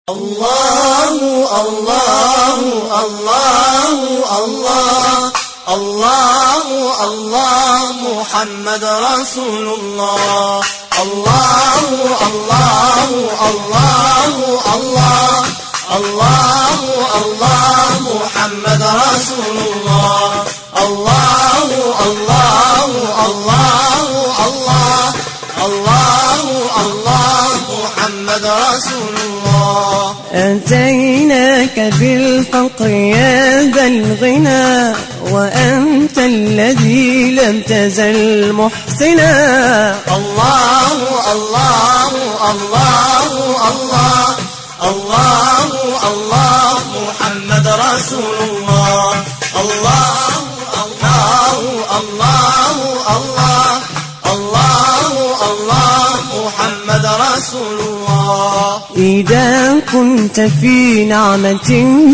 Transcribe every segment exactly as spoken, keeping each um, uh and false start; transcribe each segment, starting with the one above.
الله الله الله الله الله الله محمد رسول الله. الله الله الله الله الله الله محمد رسول الله. الله الله الله الله الله الله محمد رسول الله. أتيناك بالفقر يا ذا الغنى وأنت الذي لم تزل محسنا. الله الله الله الله الله الله محمد رسول الله. الله الله الله الله الله الله محمد رسول الله. إذا كنت في نعمة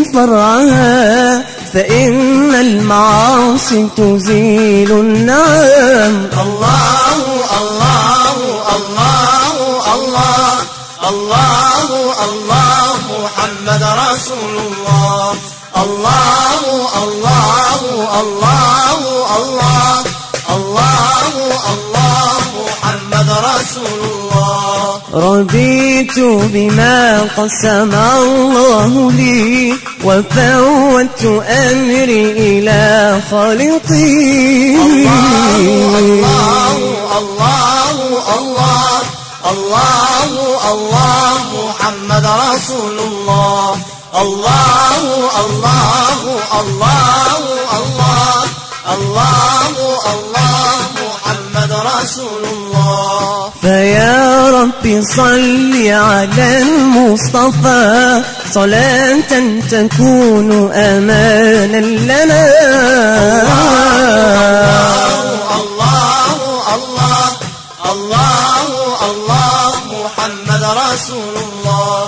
فرعها فإن المعاصي تزيل النعم. الله الله الله الله الله الله محمد رسول الله. الله الله الله الله الله الله محمد رسول الله. رضيت بما قسم الله لي وفوت أمري إلى خالقي. الله الله الله الله الله الله محمد رسول الله. الله الله الله الله الله الله محمد رسول الله. فيا رب صل على المصطفى صلاة تكون أمانا لنا. الله الله الله الله محمد رسول الله.